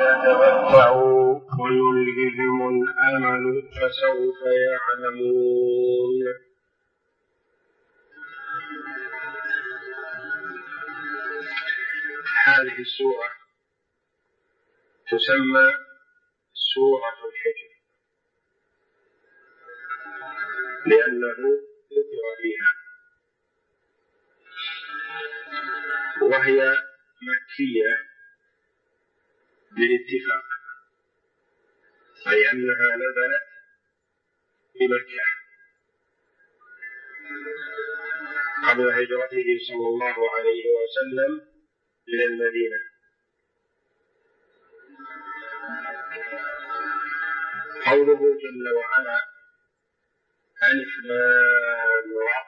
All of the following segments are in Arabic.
يتمتعوا ويلههم الأمل فسوف يعلمون. هذه السورة تسمى سورة الحجر لأنه ذكر فيها، وهي مكية بالاتفاق، أي أنها نزلت بمكة قبل هجرته صلى الله عليه وسلم إلى المدينة. قوله جل وعلا ألف لام را،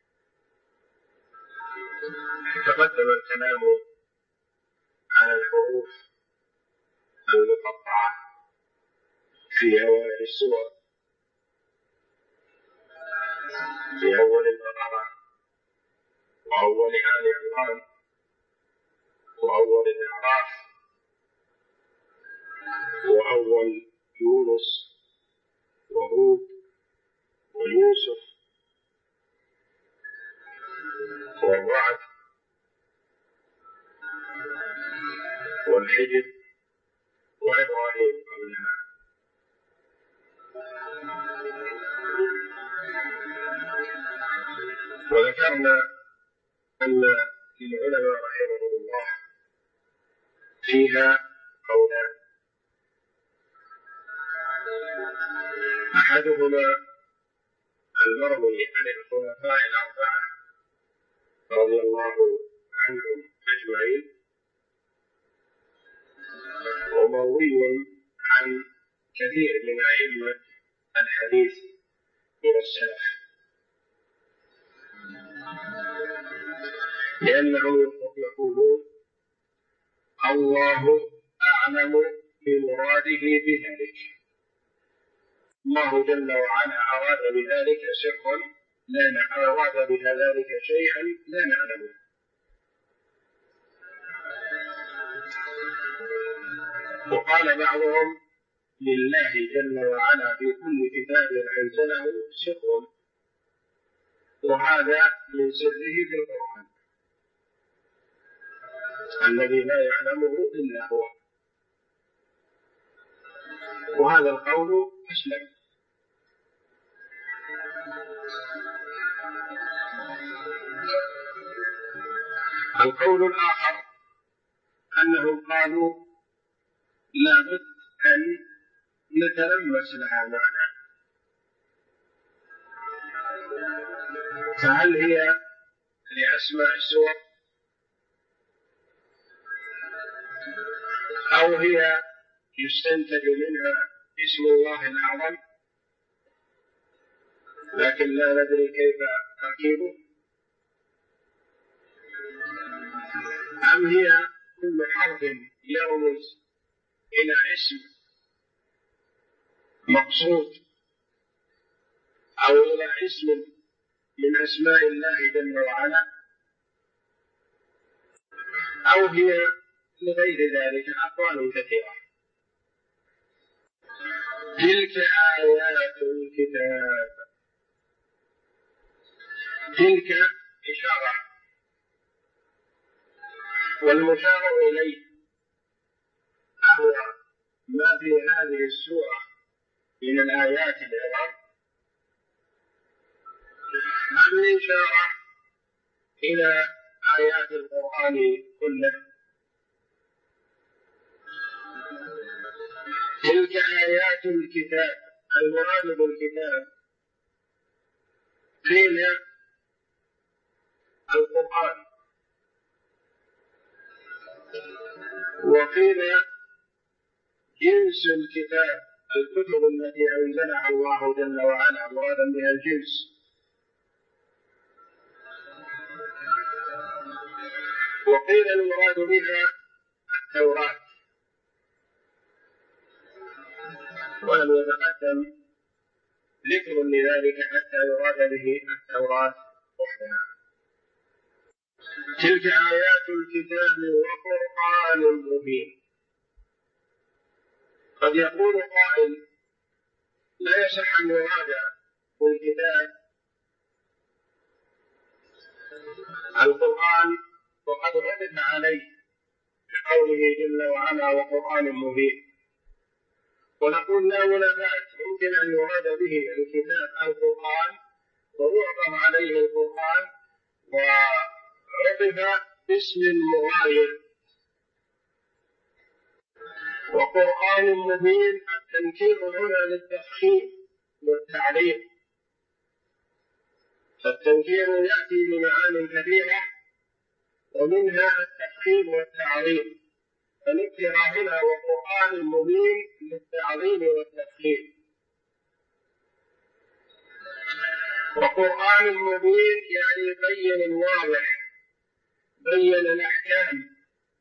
تقدم الكلام على الحروف المقطعة في أوائل السور، في أول البقرة وأول آل عمران وأول الأعراف وأول يونس وهود ويوسف والرعد والحجر وإبراهيم قبلها. وذكرنا أن للعلماء رحمهم الله فيها قولان، أحدهما المروي عن الخلفاء الأربعة رضي الله عنهم أجمعين، ومروي عن كثير من أئمة الحديث من السلف، لأنهم يقولون الله أعلم بمراده بذلك، الله جل وعلا أراد بذلك سرا لا أراد بذلك شيئا لا نعلمه. وقال بعضهم لله جل وعلا في كل كتاب أنزله سر، وهذا من سره في القرآن الذي لا يعلمه إلا هو، وهذا القول أسلم. القول الآخر أنهم قالوا لا بد أن نتلمس لها معنى، فهل هي لأسماء السور أو هي يستنتج منها اسم الله الأعظم لكن لا ندري كيف تركيبه، أم هي كل حرف يرمز إلى اسم مقصود أو إلى اسم من أسماء الله جل وعلا، أو هي لغير ذلك. أقوال كثيرة. تلك آيات الكتاب، تلك إشارة، والمشار إليه هو ما في هذه السورة من الآيات العظام، أم الإشارة إلى آيات القرآن كله. تلك آيات الكتاب، المراد بالكتاب قيل القرآن، وقيل جنس الكتاب، الكتب التي أنزلها الله جل وعلا مرادا بها الجنس، وقيل المراد بها التوراة، ولم يتقدم ذكر لذلك حتى يراد به التوراة وحدها. تلك آيات الكتاب وقرآن مبين، قد يقول قائل: لا يصح أن يراد بالكتاب القرآن وقد عرف عليه بقوله جل وعلا: وقرآن مبين. ونقول: لا منافاة، يمكن أن يراد به الكتاب القرآن ويعطف عليه القرآن وعطف باسم مغاير. وقرآن مبين التنكير هنا للتفخيم والتعريف، فالتنكير يأتي بمعان كثيرة ومنها التفخيم والتعريف، فنكر هنا وقرآن مبين للتعظيم والتفخيم. وقرآن مبين يعني بين واضح، بين الأحكام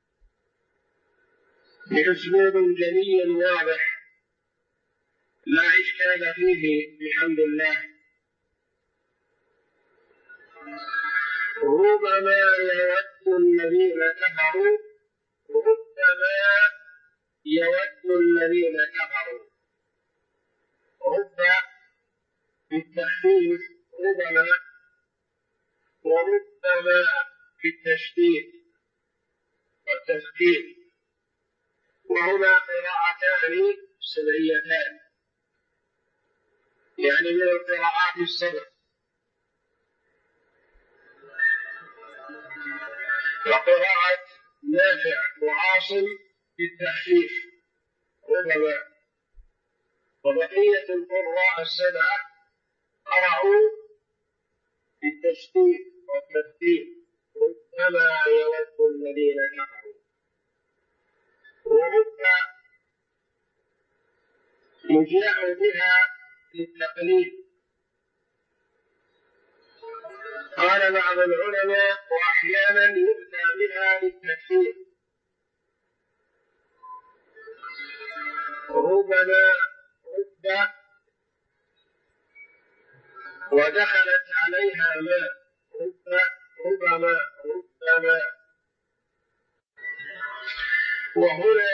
بأسلوب جلي واضح لا إشكال فيه بحمد الله. ربما يود الذين كفروا، ربما يود الذين كفروا، رب بالتخفيف ربما، وربما بالتشديد والتثقيل، وهما قراءتان سبعيتان، يعني من القراءات السبع. وقراءة نافع وعاصم بالتخفيف ربما، وبقية القراء السبعة قرأوا بالتشديد والتثقيل ربما يود الذين كفروا. ورب يجاء بها للتقليد. قال بعض العلماء: وأحيانا يؤتى بها للتكفير، ربما رب ودخلت عليها ماء، ربما ربما. وهنا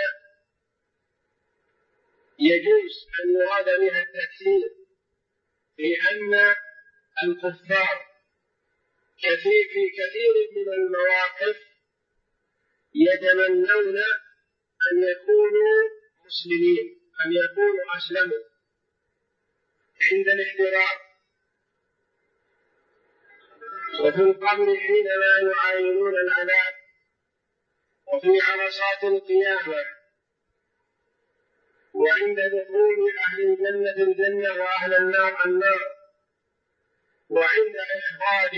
يجوز أن يراد بها التكفير، لأن الكفار في كثير من المواقف يتمنون أن يكونوا مسلمين، أن يكونوا أسلموا عند الاحترام، وفي القبر حينما يعاينون العذاب، وفي عرصات القيامة، وعند دخول أهل الجنة الجنة وأهل النار النار، وعند إخراج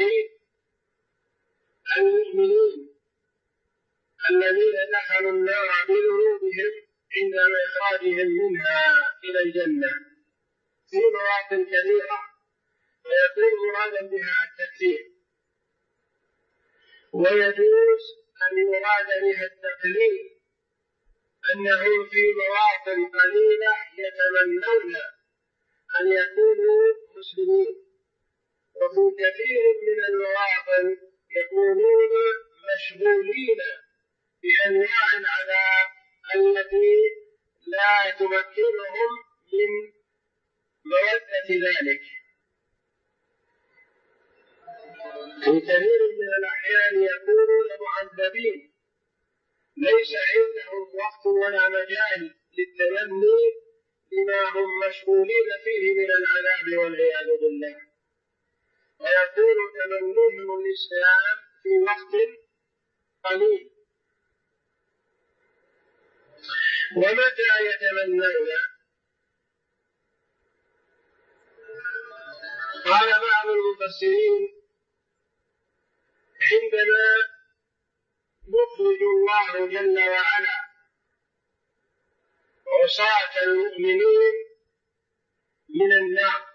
المؤمنين الذين دخلوا النار بذنوبهم عند إخراجهم منها إلى الجنة في مواطن كثيرة، فيكون مرادا بها التكفير. ويجوز أن يراد بها التقليد، أنه في مواطن قليلة يتمنون أن يكونوا مسلمين، وفي كثير من المواطن يكونون مشغولين بأنواع العذاب التي لا تمكنهم من مودة ذلك. في كثير من الأحيان يكونون معذبين ليس عندهم وقت ولا مجال للتمني لما هم مشغولين فيه من العذاب والعياذ بالله، ويكون تمنيهم الإسلام في وقت قليل. ومتى يتمنون؟ قال بعض المفسرين: عندما يخرج الله جل وعلا عصاة المؤمنين من النار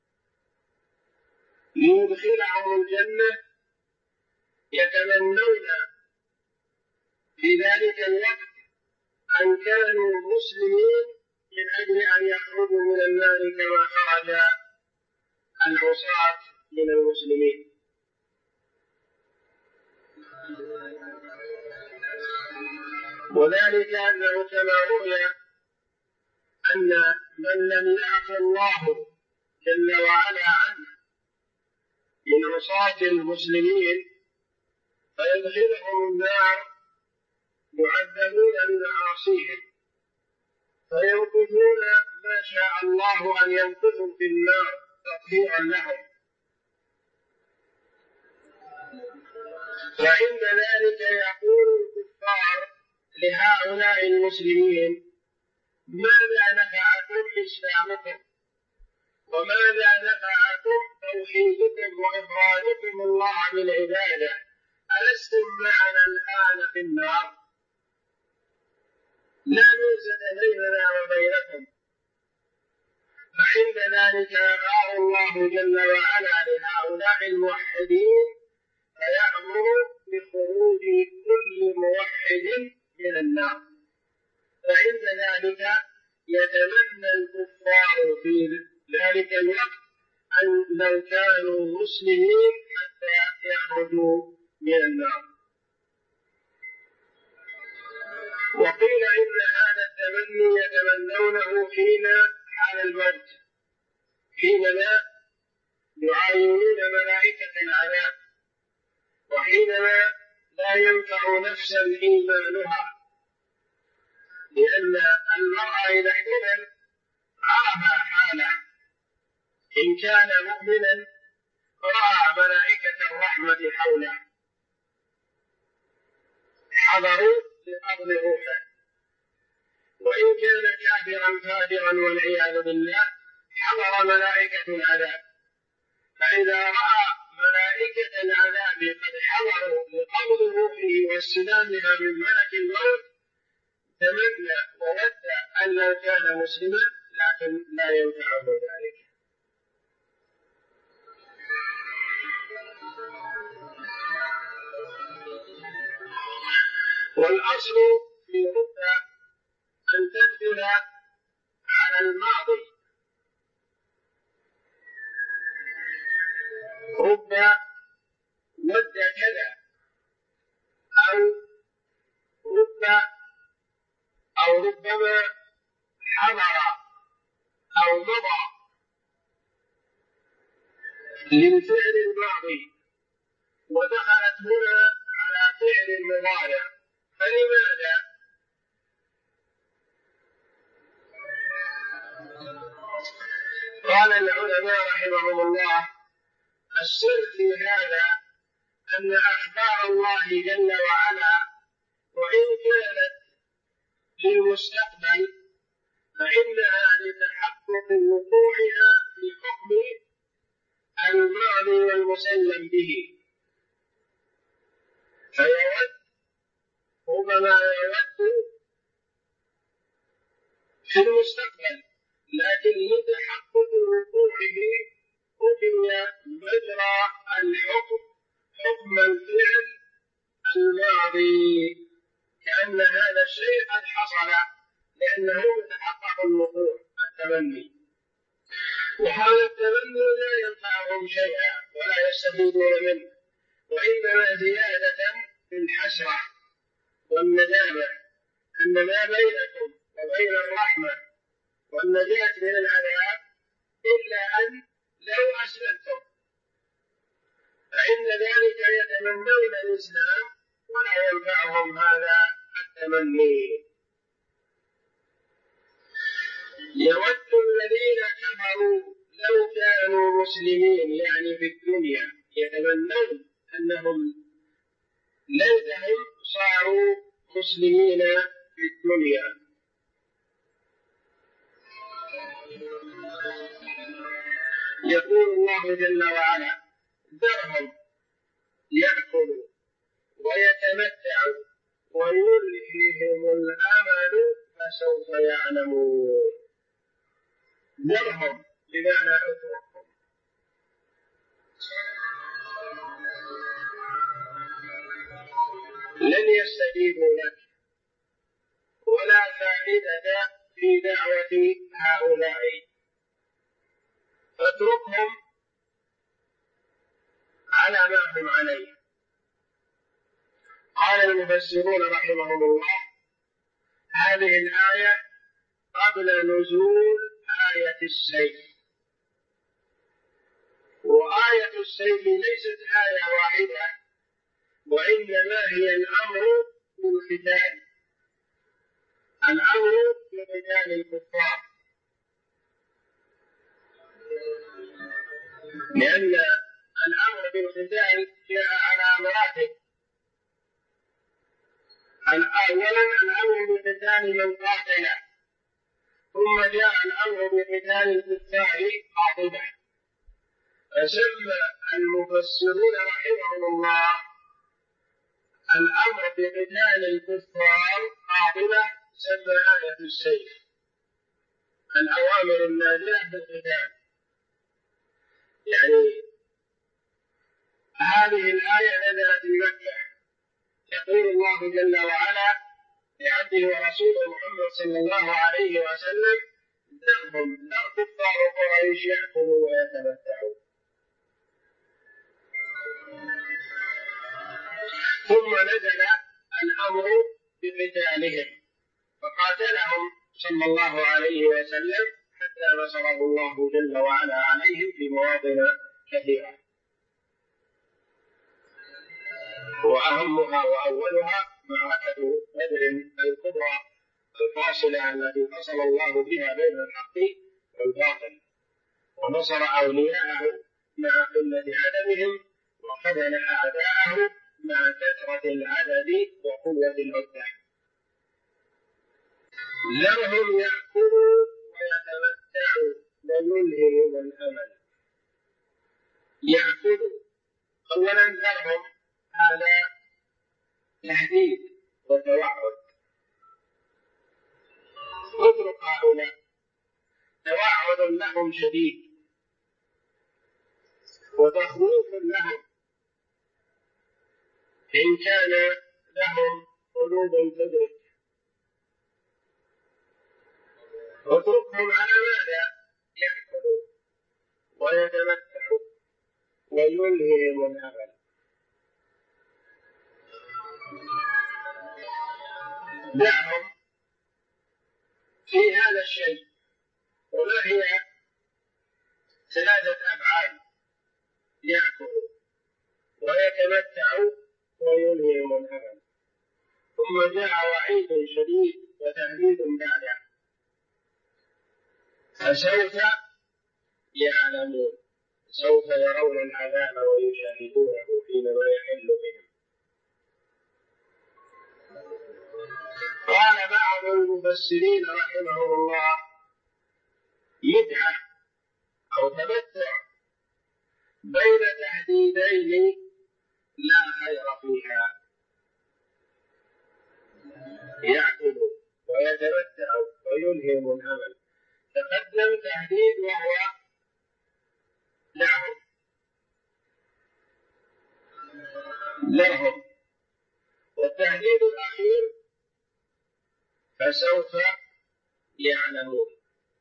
ليدخلهم الجنة، يتمنون في ذلك الوقت أن كانوا مسلمين من أجل أن يخرجوا من النار كما خرج العصاة من المسلمين. وذلك أنه كما روي أن من لم يعف الله جل وعلا عنه من عصاة المسلمين فيدخلهم النار يعذبون بمعاصيهم فيمكثون ما شاء الله أن يمكثوا في النار تطهيرا لهم. وعند ذلك يقول الكفار لهؤلاء المسلمين: ماذا نفعكم إسلامكم؟ وماذا نفعكم توحيدكم وإفرادكم الله بالعبادة؟ ألستم معنا الآن في النار؟ لا ميزة بيننا وبينكم. فعند ذلك يقع الله جل وعلا لهؤلاء الموحدين فيأمر بخروج كل موحد من النار. فعند ذلك يتمنى الكفار في ذلك الوقت أن لو كانوا مسلمين حتى يخرجوا من النار. وقيل إن هذا التمني يتمنونه حين حال الموت، حينما يعاينون ملائكة العذاب، وحينما لا ينفع نفسا إيمانها، لأن المرء إذا احتمل عرف حاله. إن كان مؤمنا رأى ملائكة الرحمة حوله حضروا لقبض روحه، وإن كان كافرا فاجرا والعياذ بالله حضر ملائكة العذاب. فإذا رأى ملائكة العذاب قد حضروا لقبض روحه واستلامها من ملك الموت تمنى وود أن لو كان مسلما، لكن لا ينفعه ذلك. والأصل في رب أن تدخل على الماضي. رب ود كذا، أو ربما حضر أو مضى للفعل الماضي ودخلت هنا على فعل المضارع. فلماذا؟ قال العلماء رحمهم الله: السر في هذا أن أخبار الله جل وعلا وإن كانت للمستقبل فإنها لتحقق وقوعها في حكم الماضي والمسلم به. فيود ربما يود في المستقبل، لكن لتحقق وقوعه قضي مجرى الحكم حكم الفعل الماضي، كأن هذا الشيء قد حصل لأنه يتحقق الوقوع التمني. وهذا التمني لا ينفعهم شيئا ولا يستفيدون منه، وإنما زيادة في الحسرة والندامة أن ما بينكم وبين الرحمة والنجاة من العذاب إلا أن لو أسلمتم. فإن ذلك يتمنون الإسلام ولا ينفعهم هذا التمني. يود الذين كفروا لو كانوا مسلمين، يعني في الدنيا يتمنون أنهم ليتهم صاروا مسلمين في الدنيا. يقول الله جل وعلا: ذرهم يأكلوا ويتمتعوا ويلههم الأمل فسوف يعلمون. ذرهم بمعنى اتركهم. لن يستجيبوا لك ولا فائدة في دعوة هؤلاء، فاتركهم على ما هم عليه. قال المفسرون رحمهم الله: هذه الآية قبل نزول آية السيف. وآية السيف ليست آية واحدة، وإنما هي الأمر بالقتال، الأمر بقتال الكفار، لأن الأمر بالقتال جاء على مراتب. أولا الأمر بقتال من قاتل، ثم جاء الأمر بقتال الكفار قاطبة. فسمى المفسرون رحمهم الله الأمر بقتال الكفار قاطبة، سمى آية السيف الأوامر النازلة بالقتال. يعني هذه الآية نزلت في مكة، يقول الله جل وعلا لعبده ورسوله محمد صلى الله عليه وسلم: ذرهم لا كفار قريش يأكلوا ويتمتعوا. ثم نزل الأمر بقتالهم فقاتلهم صلى الله عليه وسلم حتى نصره الله جل وعلا عليهم في مواطن كثيرة، وأهمها وأولها معركة بدر الكبرى الفاصلة التي فصل الله بها بين الحق والباطل، ونصر أولياءه مع قلة عددهم، وخذل أعداءه مع كثرة العدد وقوة العدة. ذرهم يأكلوا ويتمتعوا ويلههم الأمل. يأكلوا، أولا ذرهم هذا تهديد وتوعد، اترك هؤلاء، توعد لهم شديد وتخويف لهم إن كان لهم قلوب تدرك. اتركهم على ماذا؟ يأكلوا ويتمتعوا ويلههم الأمل. دعهم في هذا الشيء. وما هي؟ ثلاثة أفعال: يأكلوا ويتمتعوا ويلههم الأمل. ثم جاء وعيد شديد وتهديد بعده: فسوف يعلمون، سوف يرون العذاب ويشاهدونه حينما يحل بهم. قال بعض المفسرين رحمه الله: متعة أو تمتع بين تهديدين لا خير فيها. يأكلوا ويتمتعوا ويلههم الأمل، تقدم تهديد وهو لهم، والتهديد الأخير فسوف يعلمون.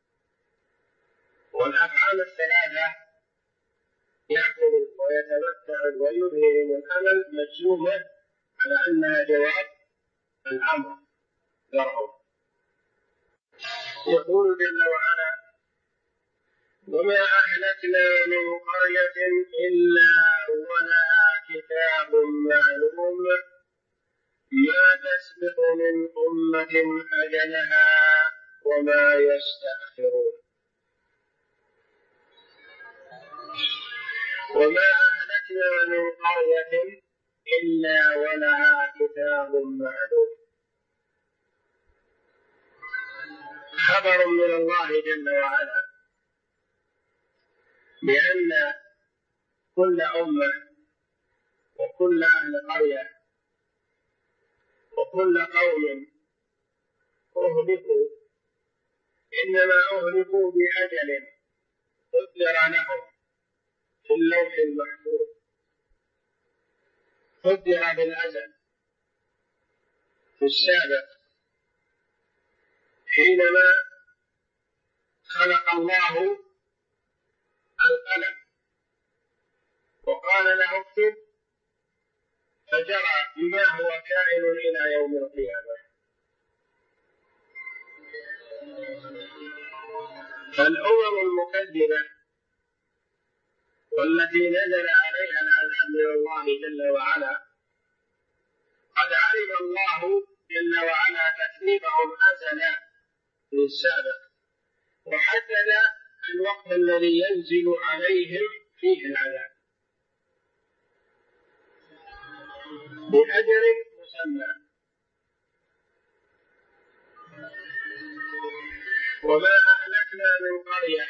والأفعال الثلاثة يأكل ويتمتع ويلههم الأمل مجزومة على أنها جواب الأمر لهم. يقول جل وعلا: وما أهلكنا من قرية إلا ولها كتاب معلوم ما تسبق من أمة أجلها وما يستأخرون. وما أهلكنا من قرية إلا ولها كتاب معلوم. خبر من الله جل وعلا بأن كل أمة وكل أهل قرية وكل قوم أهلكوا إنما أهلكوا بأجل قدر لهم في اللوح المحفوظ، قدر بالأزل في السابق حينما خلق الله القلم وقال له اكتب فجرى بما هو كائن إلى يوم القيامة. فالأمم المكذبة والتي نزل عليها العذاب من الله جل وعلا قد علم الله جل وعلا تكذيبهم أزلا في السابق، وحدد الوقت الذي ينزل عليهم فيه العذاب بأجل مسمى. وما أهلكنا من قرية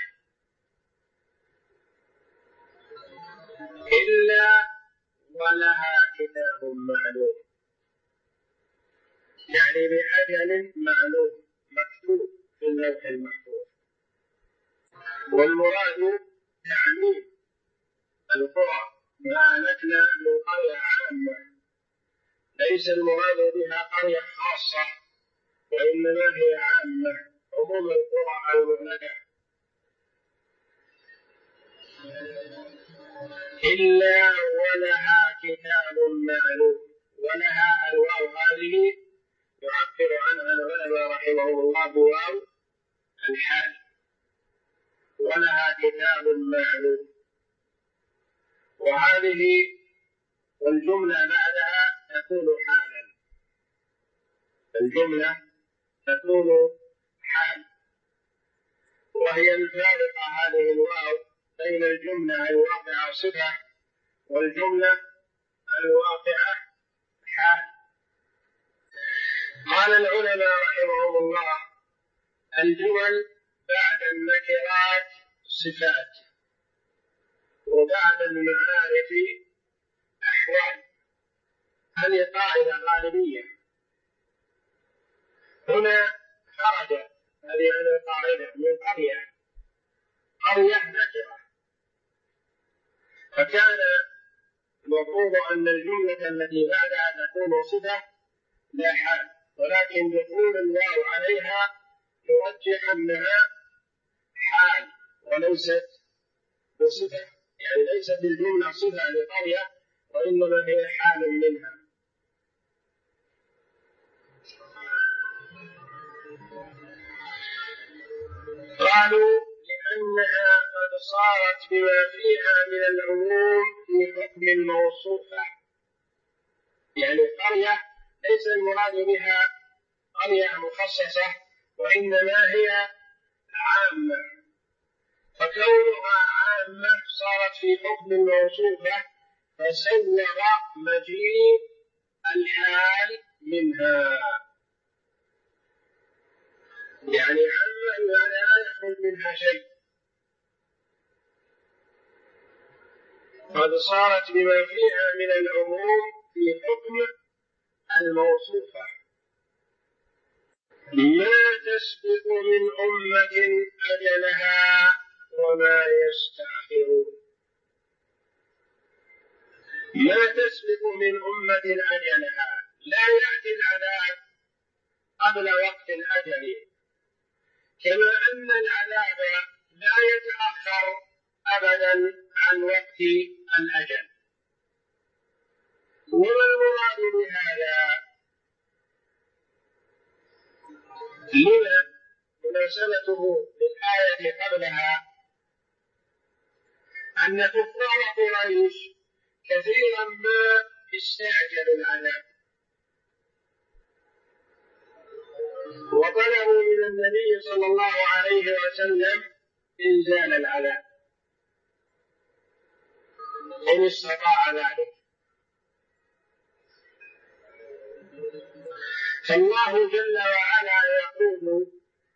إلا ولها كتاب معلوم، يعني بأجل معلوم مكتوب في اللوح المحفوظ. والمراد تعميم القرى، ما أهلكنا من قرية عامة، ليس المراد بها قرية خاصة، وإنما هي عامة عموم القرى المهلكة. إلا ولها كتاب معلوم، ولها الواو هذه يعبر عنها العلماء رحمهم الله بواو الحال، ولها كتاب معلوم. وهذه والجملة بعدها تكون حالا، الجملة تكون حال، وهي الفارقة هذه الواو بين الجملة الواقعة صفة والجملة الواقعة حال. قال العلماء رحمهم الله: الجمل بعد النكرات صفات، وبعد المعارف أحوال. هذه قاعدة غالبية. هنا خرج هذه القاعدة من قرية نكرة، فكان المفروض أن الجملة التي بعدها تكون صفة لا حال، ولكن دخول الواو عليها يرجح أنها حال وليست بصفة، يعني ليست الجملة صفة لقرية، وإنما هي حال منها. قالوا لأنها قد صارت بما فيها من العموم في حكم الموصوفة، يعني قرية ليس المراد بها قرية مخصصة، وإنما هي عامة، فكونها عامة صارت في حكم الموصوفة، فسوغ مجيء الحال منها، يعني عامة لا يخرج منها شيء، قد صارت بما فيها من العموم في حكم الموصوفة. ما تسبق من أمة أجلها وما يستأخرون. ما تسبق من أمة أجلها، لا يأتي العذاب قبل وقت الأجل، كما أن العذاب لا يتأخر أبدا عن وقت الأجل. وما المراد بهذا؟ لما مناسبته للآية قبلها أن كفار قريش كثيرا ما استعجلوا العذاب، وطلبوا من النبي صلى الله عليه وسلم إنزال العذاب إن استطاع ذلك. فالله جل وعلا يقول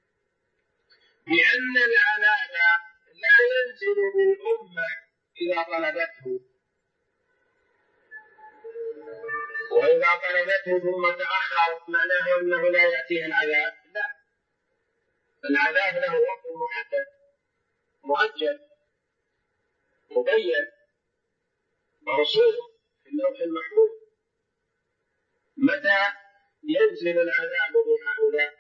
بأن العذاب لا ينزل بالأمة إذا طلبته، وإذا طلبته ثم تأخر معناه أنه لا يأتيه العذاب، لا، العذاب له وقت محدد مؤجل مبين مرسوم في اللوح المحفوظ متى ينزل العذاب بهؤلاء.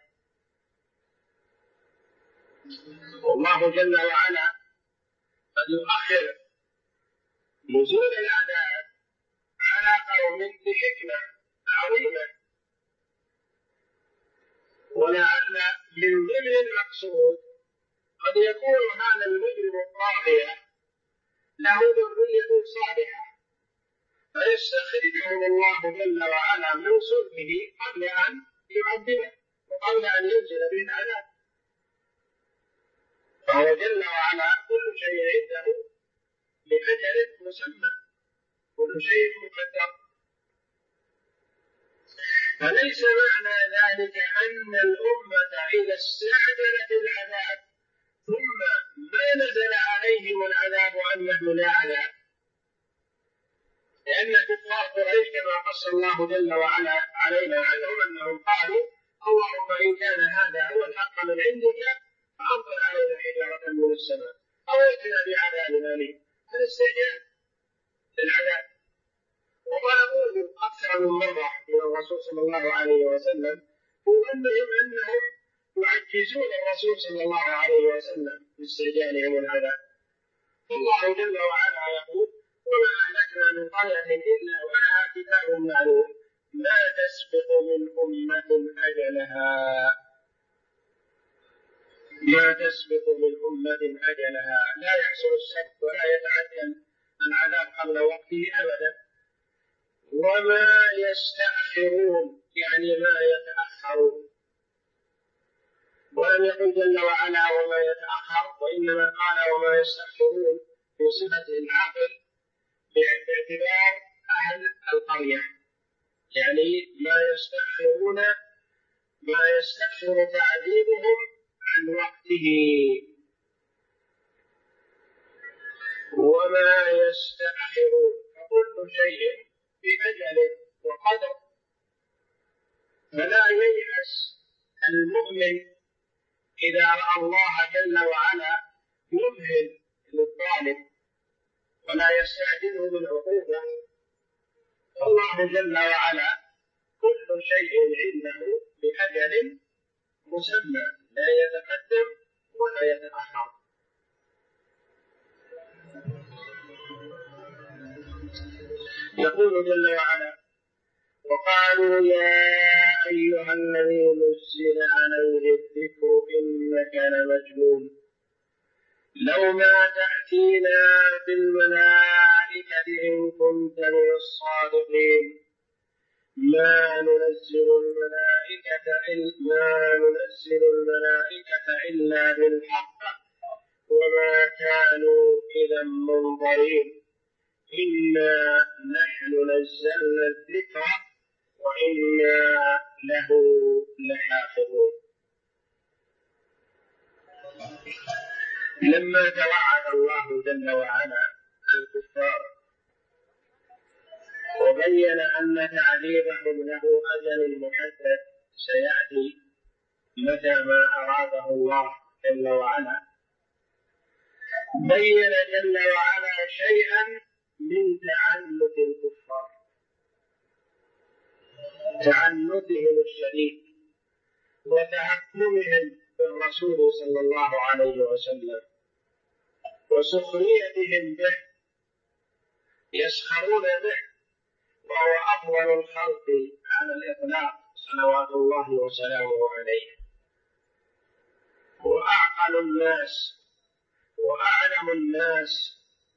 والله جل وعلا قد يؤخر نزول العذاب على قوم بحكمة عظيمة، ولعل من ضمن المقصود قد يكون هذا المجرم الطاغية له ذرية صالحة فيستخرجهم الله جل وعلا من صلبه قبل أن يعذبه وقبل أن ينزل به العذاب. فهو جل وعلا كل شيء عنده بأجل مسمى، كل شيء مقدر. فليس معنى ذلك أن الأمة إذا استعجلت العذاب ثم ما نزل عليهم العذاب أنه لا عذاب، لأن كفار قريش كما قص الله جل وعلا علينا عنهم أنهم قالوا اللهم إن كان هذا هو الحق من عندك فأمطر علينا حجارة من السماء أو ائتنا بعذاب أليم. هذا استعجال للعذاب، وطلبوه أكثر من مرة من الرسول صلى الله عليه وسلم، وظنهم أنهم يعجزون الرسول صلى الله عليه وسلم باستعجالهم العذاب. الله جل وعلا يقول وما أهلكنا من قرية إلا ولها كتاب معلوم ما تسبق من أمة أجلها، ما تسبق من أمة أجلها، لا يحصل السبق ولا يتعجل العذاب قبل وقته أبدا. وما يستأخرون يعني ما يتأخرون، ولم يقل جل وعلا وما يتأخر، وإنما قال وما يستأخرون في صفة العاقل باعتبار أهل القرية، يعني ما يستأخرون ما يستأخر تعذيبهم عن وقته. وما يستأخرون فكل شيء بأجل وقدر، فلا ييأس المؤمن إذا رأى الله جل وعلا يمهل للظالم ولا يستعجله بالعقوبة. الله جل وعلا كل شيء عنده بأجل مسمى لا يتقدم ولا يتأخر. يقول جل وعلا وقالوا يا أيها الذي نزل عليه الذكر إنك لمجنون لو ما تأتينا بالملائكة إن كنت من الصادقين ما ننزل الملائكة إلا بالحق وما كانوا إذا منظرين إنا نحن نزلنا الذكر وإنا له لحافظون. لما توعد الله جل وعلا الكفار وبين أن تعذيبهم له أجل محدد سيأتي متى ما أراده الله جل وعلا، بين جل وعلا شيئا من تعنت الكفار، تعنتهم الشديد وتهكمهم بالرسول صلى الله عليه وسلم وسخريتهم به، يسخرون به وهو أفضل الخلق على الإطلاق صلوات الله وسلامه عليه، وأعقل الناس وأعلم الناس،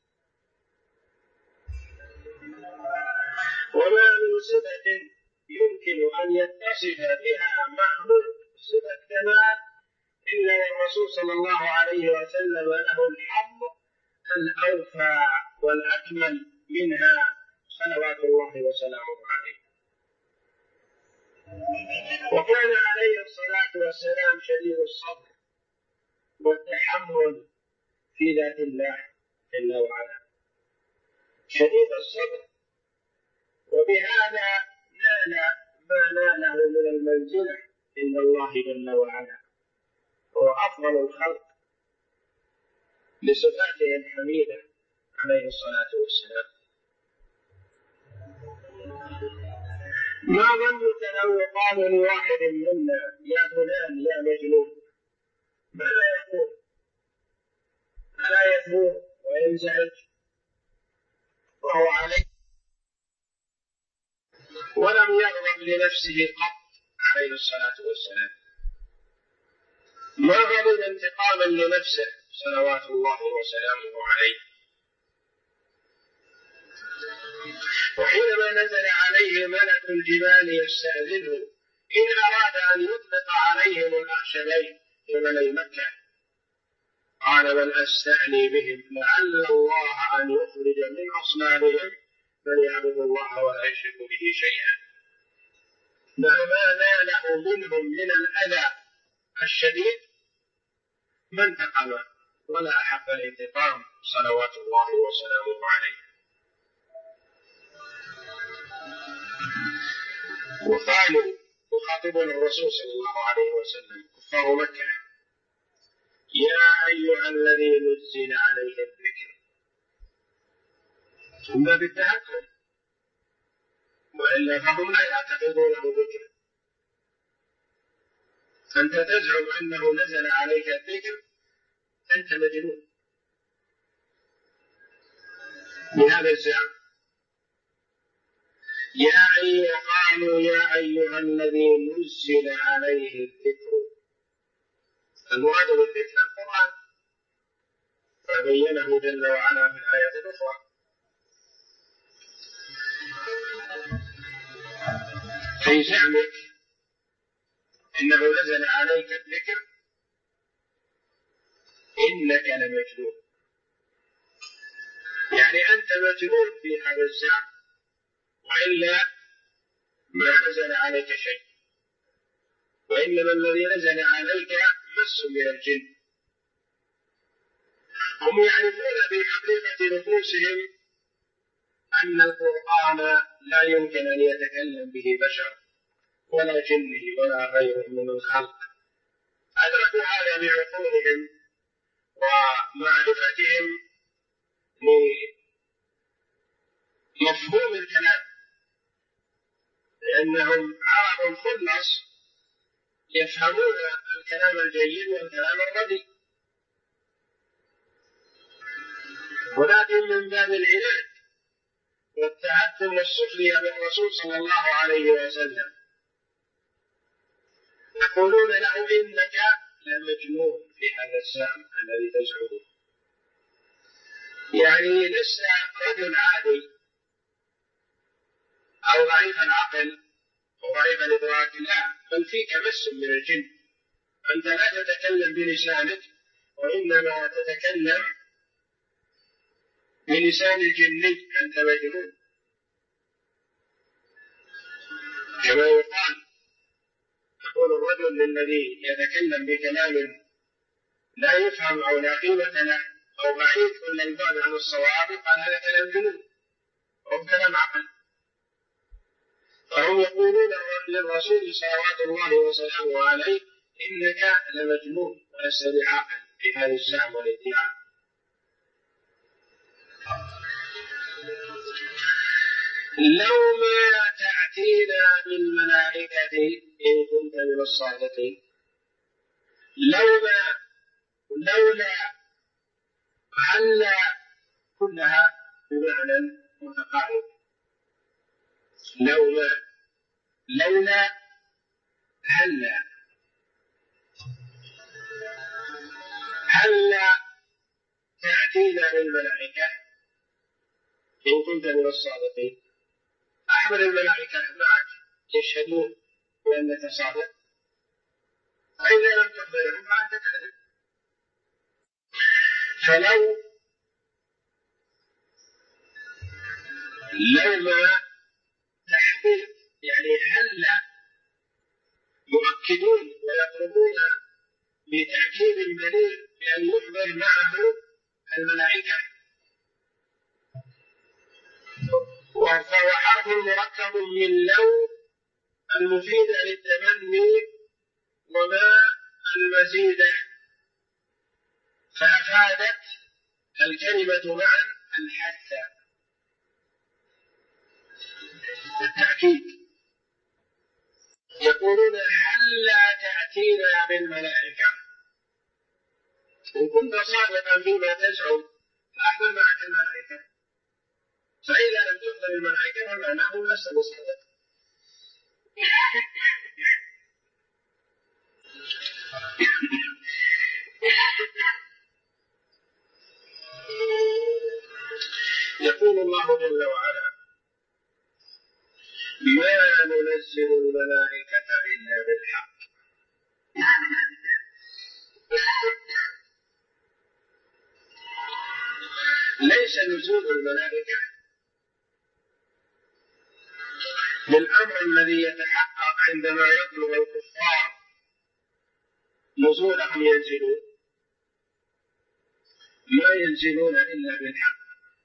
وما من صفة يمكن أن يتصف بها مخلوق صفة كمال إلا والرسول صلى الله عليه وسلم له الحظ الأوفى والأكمل منها صلوات الله وسلامه عليه. وكان عليه الصلاة والسلام شديد الصبر والتحمل في ذات الله جل وعلا، شديد الصبر، وبهذا نال ما ناله من المنزلة عند الله جل وعلا، هو أفضل الخلق لصفاته الحميدة عليه الصلاة والسلام. ما ظنك لو يقال لواحد منا يا فلان يا مجنون ماذا يقول؟ ألا يثور وينزعج وهو عليه ولم يغضب لنفسه قط عليه الصلاة والسلام. ما غضب انتقاما لنفسه صلوات الله وسلامه عليه. وحينما نزل عليه ملك الجبال يستأذنه إن أراد أن يطلق عليهم الأخشبين في بني مكة قال بل أستعني بهم لعل الله أن يخرج من أصنامهم من يعبد الله ولا يشرك به شيئا. مهما ناله منهم من الأذى الشديد ما انتقم ولا أحب الانتقام صلوات الله وسلامه عليه. وقالوا يخاطبون الرسول صلى الله عليه وسلم كفار مكة يا أيها الذي نزل عليه الذكر ثم بالتهكم وإلا فهم لا يعتقدونه ذكر. أنت تزعم أنه نزل عليك الذكر أنت مجنون بهذا الزعم. قالوا يا أيها الذي نزل عليه الذكر. المراد بالذكر القرآن فبينه جل وعلا في الآية الأخرى. في زعمك إنه نزل عليك الذكر إنك لمجنون، يعني أنت مجنون في هذا الزعم وإلا ما نزل عليك شيء، وإنما الذي نزل عليك مس من الجن. هم يعرفون في حقيقة نفوسهم أن القرآن لا يمكن أن يتكلم به بشر ولا جنه ولا غيره من الخلق. أدركوا هذا بعقولهم ومعرفتهم لمفهوم الكلام، لأنهم عرب خلص يفهمون الكلام الجيد والكلام الرديء، ولكن من باب العناد والتهكم والسخرية بالرسول صلى الله عليه وسلم يقولون له إنك لمجنون في هذا الزعم الذي تزعمه، يعني لست رجل عادي أو ضعيف العقل أو ضعيف الإدراك، لا، بل فيك مس من الجن. أنت لا تتكلم بلسانك وإنما تتكلم بلسان الجني، أنت مجنون. كما يقول الرجل للذي يتكلم بكلام لا يفهم أو لا قيمة له أو بعيد كل البعد عن الصواب قال هذا كلام جنون أو كلام عقل. فهم يقولون للرسول صلوات الله وسلامه عليه إنك لمجنون ولست بعاقل في هذا الزعم والادعاء. لو ما تأتينا بالملائكة إن كنت من الصادقين. لولا هلا كلها بمعنى متقارب. لولا هلا تأتينا بالملائكة إن كنت من الصادقين. أحمل الملائكة معك يشهدون بأنك صادق، فإذا لم تخبرهم فأنت كاذب. فلو ما تحقيق، يعني هلا يؤكدون ويطلبون بتأكيد بليغ بأن يخبر معه الملائكة، وهو حرف مركب من لو المفيدة للتمني وما المزيدة، فأفادت الكلمة معا الحث بالتأكيد. يقولون هلا تأتينا بالملائكة إن كنت صادقا فيما تزعم فأحمل معك الملائكة، فإذا لم تقبل الملائكة فمعناه لست بصادق. يقول الله جل وعلا: ما ننزل الملائكة إلا بالحق. ليس نزول الملائكة بالأمر الذي يتحقق عندما يطلب الكفار نزولهم ينزلون، ما ينزلون إلا بالحق.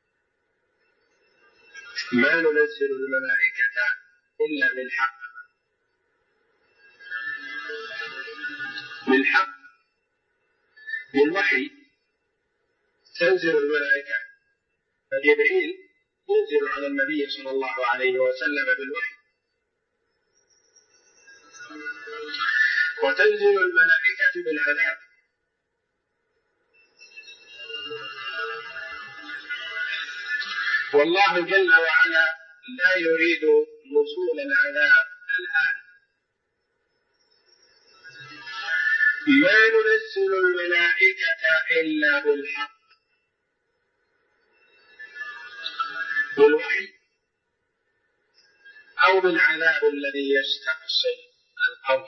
ما ننزل الملائكة إلا بالحق. بالحق بالوحي تنزل الملائكة، فجبريل ينزل على النبي صلى الله عليه وسلم بالوحي، وتنزل الملائكة بالعذاب. والله جل وعلا لا يريد نزول العذاب الآن. ما ننزل الملائكة إلا بالحق، بالوحي أو بالعذاب الذي يستأصل القوم.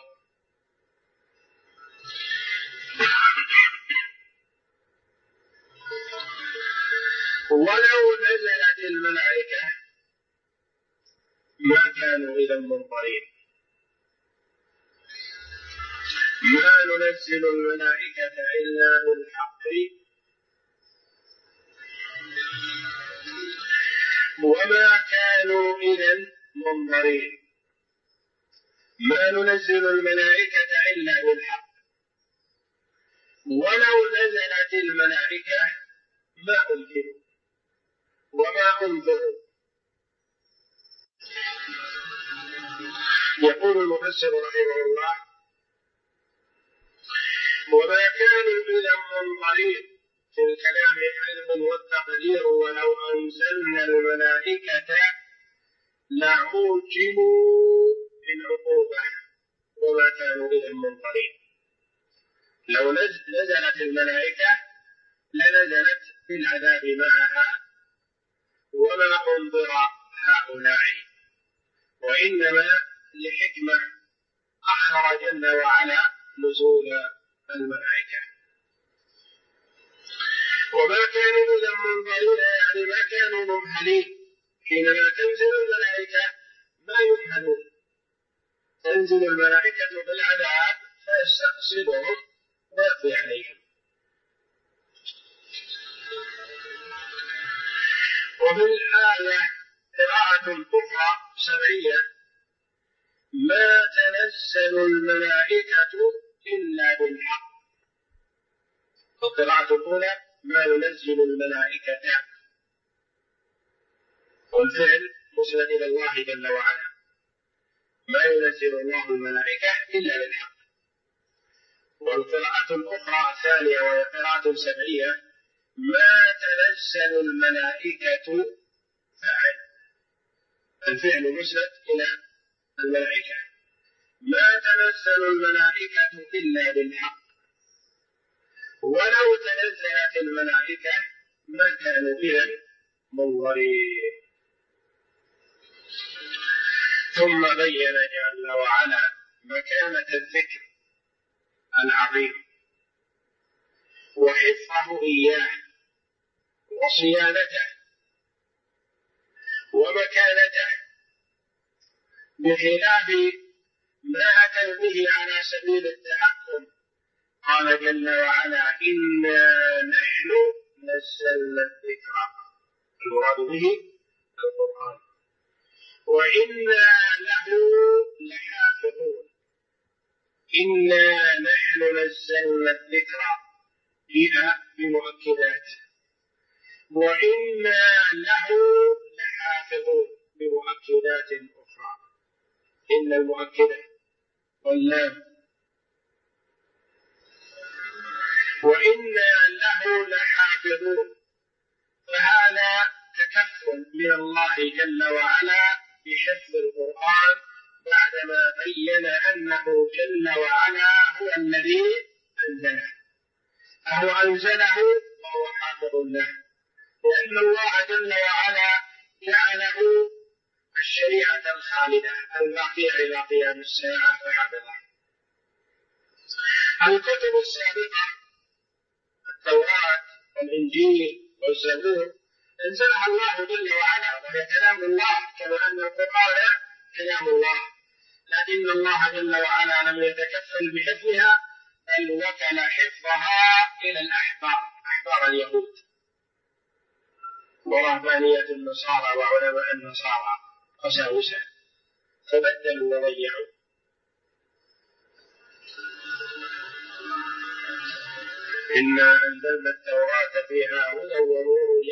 ولو نزلت الملائكة ما كانوا إذا منظرين. ما ننزل الملائكة إلا بالحق وما كانوا إذا منظرين. ما ننزل الملائكة إلا بالحق، ولو نزلت الملائكة ما أنزلوا وما أنذروا. يقول المفسر رحمه الله: وما كانوا إذا منظرين في الكلام حلم والتقدير ولو أنزلنا الملائكة لعوجلوا بالعقوبة وما كانوا إذا منظرين. لو نزلت الملائكة لنزلت بالعذاب معها وما أنذر هؤلاء، وإنما لحكمة أخر جل وعلا نزول الملائكة. وما كانوا إذا منظرين يعني ما كانوا ممهلين. حينما تنزل الملائكة ما يمهلون، تنزل الملائكة بالعذاب فيستأصلهم ويقضي عليهم. وفي الآية قراءة أخرى سبعية: ما تنزل الملائكة إلا بالحق. القراءة الأولى: ما ينزل الملائكة، والفعل مسند إلى الله جل وعلا. ما ينزل الله الملائكة إلا بالحق. والقراءة الأخرى الثانية وهي قراءة سبعية: ما تنزل الملائكة، فاعل، الفعل مسند إلى الملائكة. ما تنزل الملائكة إلا بالحق، ولو تنزلت الملائكة ما كانوا إذا منظرين. ثم بين جل وعلا مكانة الذكر العظيم وحفظه إياه وصيانته ومكانته بخلاف ما أتى به على سبيل التحكم. قال جل وعلا: إنا نحن نزلنا الذكر، المراد به القرآن، وإنا له لحافظون. إنا نحن نزلنا الذكر بها بمؤكدات، وإنا له لحافظون بمؤكدات أخرى. إن المؤكدة واللام، وإنا له لحافظون. فهذا تكفل من الله جل وعلا بحفظ القرآن بعدما بين أنه جل وعلا هو الذي أنزله، فهو أنزله وهو حافظ له، لأن الله جل وعلا جعله الشريعة الخالدة الباقية إلى قيام الساعة فحفظه. الكتب السابقة التوراة والإنجيل والزبور أنزلها الله جل وعلا وهي كلام الله كما أن القرآن كلام الله، لكن الله جل وعلا لم يتكفل بحفظها بل وكل حفظها إلى أحبار اليهود ورهبانية النصارى وعلماء النصارى قساوسة فبدلوا وضيعوا. إنا أنزلنا التوراة فيها هدى ونور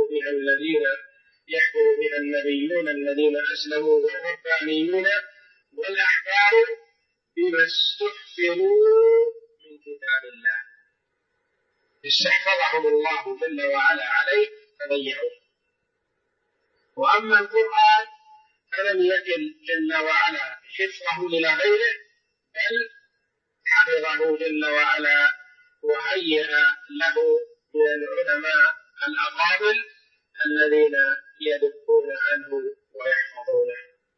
يحكم بها النبيون الذين أسلموا والربانيون والأحبار بما استحفظوا من كتاب الله، استحفظهم الله جل وعلا عليه فضيعوه. وأما القرآن فلم يكن جل وعلا حفظه إلى غيره بل حفظه جل وعلا وهيأ له من العلماء الأفاضل الذين يدفون عنه ويحفظونه.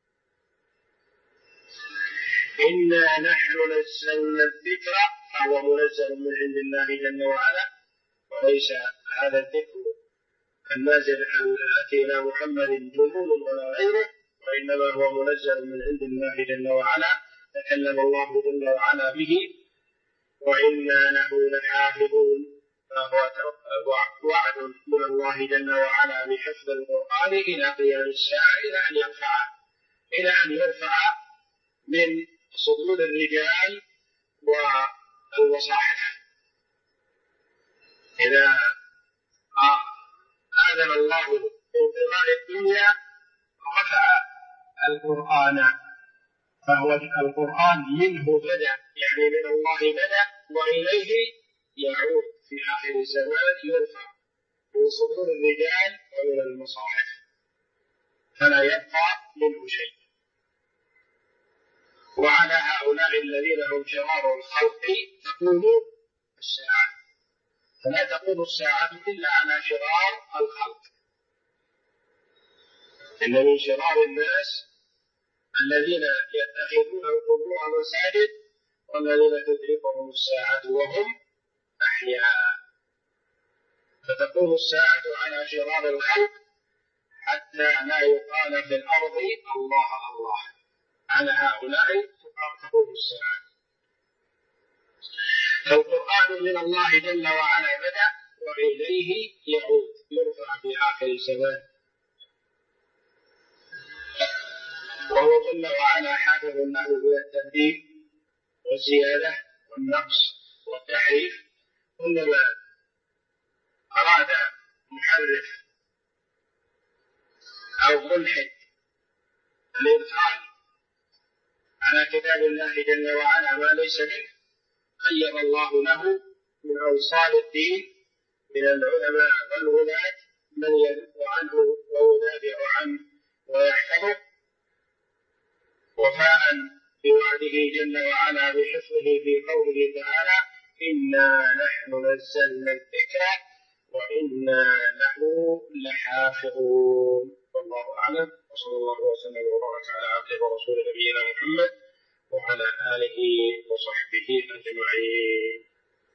إنا نحن نزلنا الذكر فهو منزل من عند الله جل وعلا، وليس هذا الذكر النازل الذي إلى محمد جنون ولا غيره، وإنما هو منزل من عند الله جل وعلا تكلم الله جل وعلا به. وإنا له لحافظون، فهو وعد من الله جل وعلا بحفظ القرآن إلى قيام الساعة إلى أن يرفع من صدور الرجال والمصاحف. إذا آذن الله بانقضاء الدنيا رفع القرآن، فهو القرآن منه بدأ، يعني من الله بدأ وإليه يعود في آخر الزمان، يرفع من صدور الرجال ومن المصاحف فلا يبقى منه شيء. وعلى هؤلاء الذين هم شرار الخلق تقوم الساعة، فلا تقوم الساعة إلا على شرار الخلق. إن من شرار الناس الذين يتخذون القبور مساجد والذين تدركهم الساعة وهم أحياء. فتقوم الساعة على شرار الخلق حتى لا يقال في الأرض الله الله، على هؤلاء تقوم الساعة. فالقرآن من الله جل وعلا بدأ وإليه يعود، يرفع في آخر الزمان، وهو جل وعلا حافظ له من التبديل والزيادة والنقص والتحريف. كلما أراد محرف أو ملحد الإدخال على كتاب الله جل وعلا ما ليس منه قيض الله له من أوصال الدين من العلماء والولاة من يذب عنه ويدافع عنه ويحفظه، وفاء بوعده جل وعلا بحفظه في قوله تعالى إنا نحن نزلنا الذكر وإنا له لحافظون. والله أعلم، وصلى الله وسلم وبارك على عبده ورسوله نبينا محمد وعلى آله وصحبه أجمعين.